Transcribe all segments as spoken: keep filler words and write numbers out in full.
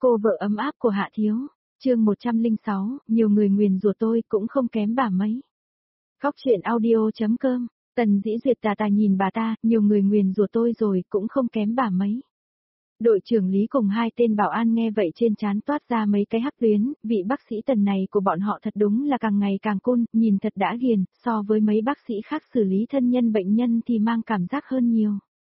Cô vợ ấm áp của Hạ Thiếu, chương một trăm lẻ sáu, nhiều người nguyền rủa tôi cũng không kém bà mấy. Góc truyện audio.com, Tần Dĩ Duyệt tà tà nhìn bà ta, nhiều người nguyền rủa tôi rồi cũng không kém bà mấy. Đội trưởng Lý cùng hai tên bảo an nghe vậy trên trán toát ra mấy cái hắc tuyến, vị bác sĩ Tần này của bọn họ thật đúng là càng ngày càng côn, nhìn thật đã ghiền, so với mấy bác sĩ khác xử lý thân nhân bệnh nhân thì mang cảm giác hơn nhiều.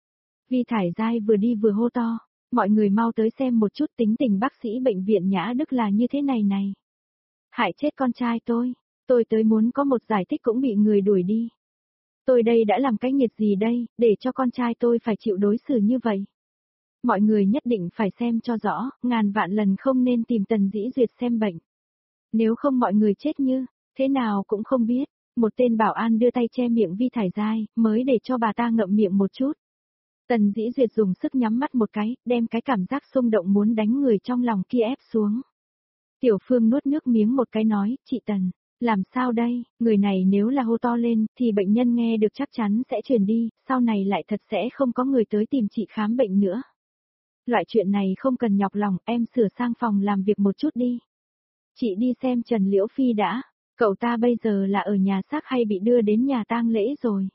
Vi Thải Giai vừa đi vừa hô to, mọi người mau tới xem một chút tính tình bác sĩ bệnh viện Nhã Đức là như thế này này. Hại chết con trai tôi, tôi tới muốn có một giải thích cũng bị người đuổi đi. Tôi đây đã làm cái nghiệt gì đây, để cho con trai tôi phải chịu đối xử như vậy. Mọi người nhất định phải xem cho rõ, ngàn vạn lần không nên tìm Tần Dĩ Duyệt xem bệnh. Nếu không mọi người chết như, thế nào cũng không biết. Một tên bảo an đưa tay che miệng Vi Thải Giai, mới để cho bà ta ngậm miệng một chút. Tần Dĩ Duyệt dùng sức nhắm mắt một cái, đem cái cảm giác xung động muốn đánh người trong lòng kia ép xuống. Tiểu Phương nuốt nước miếng một cái nói, chị Tần, làm sao đây, người này nếu là hô to lên, thì bệnh nhân nghe được chắc chắn sẽ truyền đi, sau này lại thật sẽ không có người tới tìm chị khám bệnh nữa. Loại chuyện này không cần nhọc lòng, em sửa sang phòng làm việc một chút đi. Chị đi xem Trần Liễu Phi đã, cậu ta bây giờ là ở nhà xác hay bị đưa đến nhà tang lễ rồi?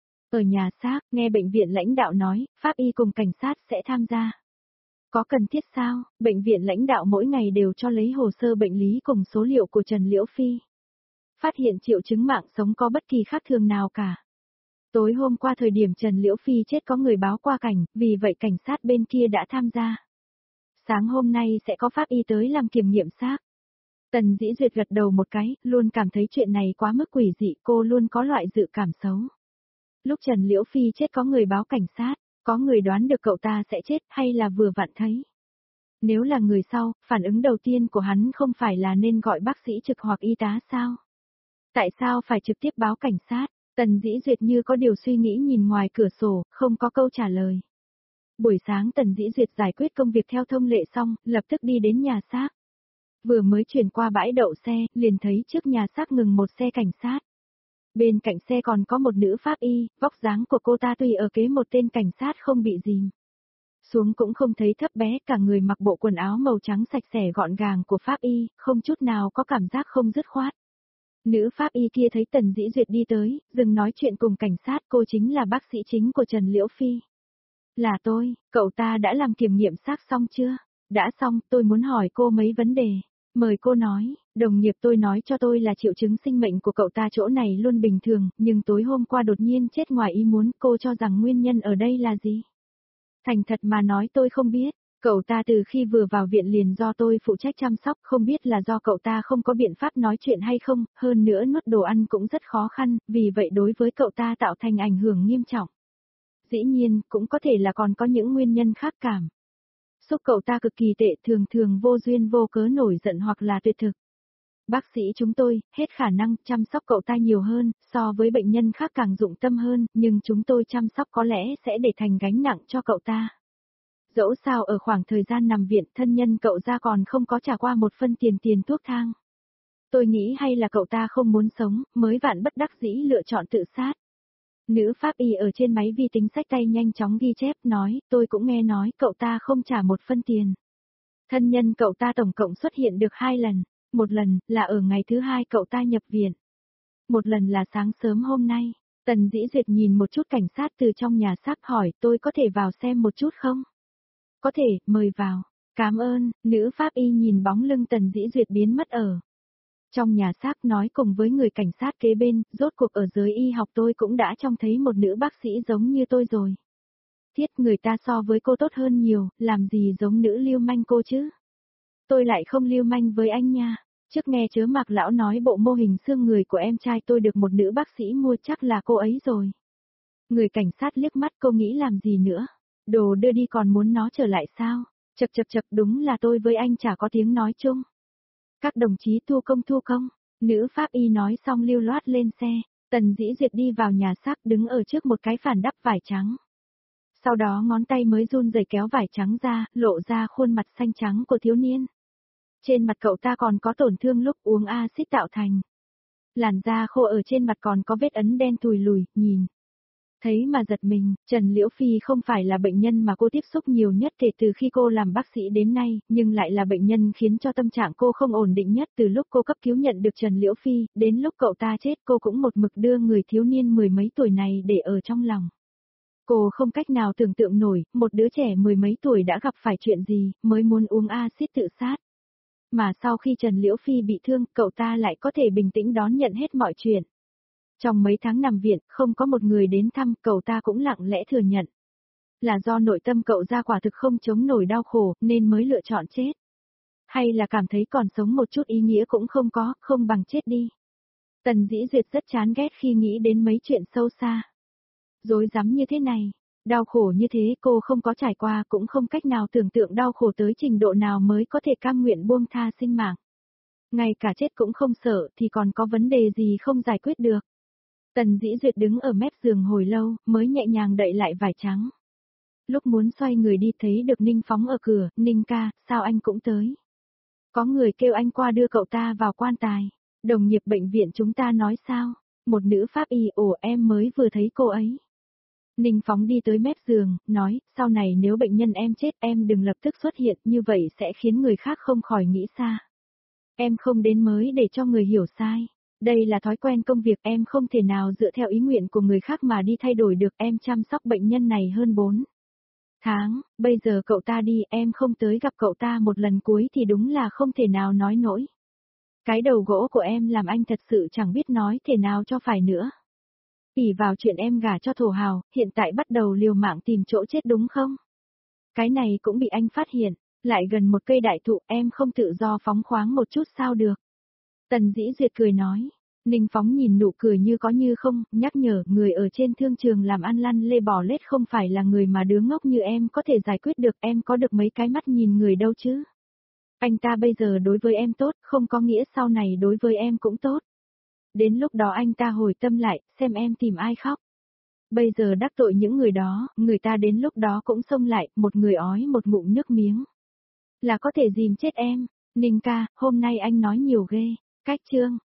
Ở nhà xác, nghe bệnh viện lãnh đạo nói, pháp y cùng cảnh sát sẽ tham gia. Có cần thiết sao, bệnh viện lãnh đạo mỗi ngày đều cho lấy hồ sơ bệnh lý cùng số liệu của Trần Liễu Phi. Phát hiện triệu chứng mạng sống có bất kỳ khác thường nào cả. Tối hôm qua thời điểm Trần Liễu Phi chết có người báo qua cảnh, vì vậy cảnh sát bên kia đã tham gia. Sáng hôm nay sẽ có pháp y tới làm kiểm nghiệm xác. Tần Dĩ Duyệt gật đầu một cái, luôn cảm thấy chuyện này quá mức quỷ dị, cô luôn có loại dự cảm xấu. Lúc Trần Liễu Phi chết có người báo cảnh sát, có người đoán được cậu ta sẽ chết hay là vừa vặn thấy. Nếu là người sau, phản ứng đầu tiên của hắn không phải là nên gọi bác sĩ trực hoặc y tá sao? Tại sao phải trực tiếp báo cảnh sát? Tần Dĩ Duyệt như có điều suy nghĩ nhìn ngoài cửa sổ, không có câu trả lời. Buổi sáng Tần Dĩ Duyệt giải quyết công việc theo thông lệ xong, lập tức đi đến nhà xác. Vừa mới chuyển qua bãi đậu xe, liền thấy trước nhà xác ngừng một xe cảnh sát. Bên cạnh xe còn có một nữ pháp y, vóc dáng của cô ta tuy ở kế một tên cảnh sát không bị dìm. Xuống cũng không thấy thấp bé, cả người mặc bộ quần áo màu trắng sạch sẽ gọn gàng của pháp y, không chút nào có cảm giác không dứt khoát. Nữ pháp y kia thấy Tần Dĩ Duyệt đi tới, dừng nói chuyện cùng cảnh sát, cô chính là bác sĩ chính của Trần Liễu Phi. Là tôi, cậu ta đã làm kiểm nghiệm xác xong chưa? Đã xong, tôi muốn hỏi cô mấy vấn đề. Mời cô nói, đồng nghiệp tôi nói cho tôi là triệu chứng sinh mệnh của cậu ta chỗ này luôn bình thường, nhưng tối hôm qua đột nhiên chết ngoài ý muốn, cô cho rằng nguyên nhân ở đây là gì? Thành thật mà nói tôi không biết, cậu ta từ khi vừa vào viện liền do tôi phụ trách chăm sóc, không biết là do cậu ta không có biện pháp nói chuyện hay không, hơn nữa nuốt đồ ăn cũng rất khó khăn, vì vậy đối với cậu ta tạo thành ảnh hưởng nghiêm trọng. Dĩ nhiên, cũng có thể là còn có những nguyên nhân khác cảm. Xúc cậu ta cực kỳ tệ, thường thường vô duyên vô cớ nổi giận hoặc là tuyệt thực. Bác sĩ chúng tôi, hết khả năng chăm sóc cậu ta nhiều hơn, so với bệnh nhân khác càng dụng tâm hơn, nhưng chúng tôi chăm sóc có lẽ sẽ để thành gánh nặng cho cậu ta. Dẫu sao ở khoảng thời gian nằm viện, thân nhân cậu ra còn không có trả qua một phân tiền tiền thuốc thang. Tôi nghĩ hay là cậu ta không muốn sống, mới vạn bất đắc dĩ lựa chọn tự sát. Nữ pháp y ở trên máy vi tính xách tay nhanh chóng ghi chép nói, tôi cũng nghe nói cậu ta không trả một phân tiền. Thân nhân cậu ta tổng cộng xuất hiện được hai lần, một lần là ở ngày thứ hai cậu ta nhập viện. Một lần là sáng sớm hôm nay. Tần Dĩ Duyệt nhìn một chút cảnh sát từ trong nhà xác hỏi, tôi có thể vào xem một chút không? Có thể, mời vào. Cảm ơn, nữ pháp y nhìn bóng lưng Tần Dĩ Duyệt biến mất ở trong nhà xác, nói cùng với người cảnh sát kế bên, rốt cuộc ở giới y học tôi cũng đã trông thấy một nữ bác sĩ giống như tôi rồi. Thiết, người ta so với cô tốt hơn nhiều, làm gì giống nữ lưu manh cô chứ? Tôi lại không lưu manh với anh nha. Trước nghe chớ Mạc lão nói bộ mô hình xương người của em trai tôi được một nữ bác sĩ mua, chắc là cô ấy rồi. Người cảnh sát liếc mắt, cô nghĩ làm gì nữa? Đồ đưa đi còn muốn nó trở lại sao? Chật chật chật, đúng là tôi với anh chả có tiếng nói chung. Các đồng chí thu công thu công, nữ pháp y nói xong lưu loát lên xe, Tần Dĩ Duyệt đi vào nhà xác đứng ở trước một cái phản đắp vải trắng. Sau đó ngón tay mới run rẩy kéo vải trắng ra, lộ ra khuôn mặt xanh trắng của thiếu niên. Trên mặt cậu ta còn có tổn thương lúc uống axit tạo thành. Làn da khô ở trên mặt còn có vết ấn đen thùi lùi, nhìn. Thấy mà giật mình, Trần Liễu Phi không phải là bệnh nhân mà cô tiếp xúc nhiều nhất kể từ khi cô làm bác sĩ đến nay, nhưng lại là bệnh nhân khiến cho tâm trạng cô không ổn định nhất từ lúc cô cấp cứu nhận được Trần Liễu Phi, đến lúc cậu ta chết cô cũng một mực đưa người thiếu niên mười mấy tuổi này để ở trong lòng. Cô không cách nào tưởng tượng nổi, một đứa trẻ mười mấy tuổi đã gặp phải chuyện gì, mới muốn uống axit tự sát. Mà sau khi Trần Liễu Phi bị thương, cậu ta lại có thể bình tĩnh đón nhận hết mọi chuyện. Trong mấy tháng nằm viện, không có một người đến thăm, cậu ta cũng lặng lẽ thừa nhận. Là do nội tâm cậu ra quả thực không chống nổi đau khổ, nên mới lựa chọn chết. Hay là cảm thấy còn sống một chút ý nghĩa cũng không có, không bằng chết đi. Tần Dĩ Duyệt rất chán ghét khi nghĩ đến mấy chuyện sâu xa. Dối rắm như thế này, đau khổ như thế cô không có trải qua cũng không cách nào tưởng tượng đau khổ tới trình độ nào mới có thể cam nguyện buông tha sinh mạng. Ngay cả chết cũng không sợ thì còn có vấn đề gì không giải quyết được. Tần Dĩ Duyệt đứng ở mép giường hồi lâu, mới nhẹ nhàng đậy lại vải trắng. Lúc muốn xoay người đi thấy được Ninh Phóng ở cửa, Ninh ca, sao anh cũng tới? Có người kêu anh qua đưa cậu ta vào quan tài. Đồng nghiệp bệnh viện chúng ta nói sao? Một nữ pháp y, ồ em mới vừa thấy cô ấy. Ninh Phóng đi tới mép giường, nói, sau này nếu bệnh nhân em chết em đừng lập tức xuất hiện, như vậy sẽ khiến người khác không khỏi nghĩ xa. Em không đến mới để cho người hiểu sai. Đây là thói quen công việc em không thể nào dựa theo ý nguyện của người khác mà đi thay đổi được, em chăm sóc bệnh nhân này hơn bốn tháng, bây giờ cậu ta đi em không tới gặp cậu ta một lần cuối thì đúng là không thể nào nói nổi. Cái đầu gỗ của em làm anh thật sự chẳng biết nói thế nào cho phải nữa. ỷ vào chuyện em gả cho thổ hào, hiện tại bắt đầu liều mạng tìm chỗ chết đúng không? Cái này cũng bị anh phát hiện, lại gần một cây đại thụ em không tự do phóng khoáng một chút sao được. Tần Dĩ Duyệt cười nói, Ninh Phóng nhìn nụ cười như có như không, nhắc nhở người ở trên thương trường làm ăn lăn lê bò lết không phải là người mà đứa ngốc như em có thể giải quyết được, em có được mấy cái mắt nhìn người đâu chứ. Anh ta bây giờ đối với em tốt, không có nghĩa sau này đối với em cũng tốt. Đến lúc đó anh ta hồi tâm lại, xem em tìm ai khóc. Bây giờ đắc tội những người đó, người ta đến lúc đó cũng xông lại, một người ói một ngụm nước miếng. Là có thể dìm chết em, Ninh ca, hôm nay anh nói nhiều ghê, cách chương.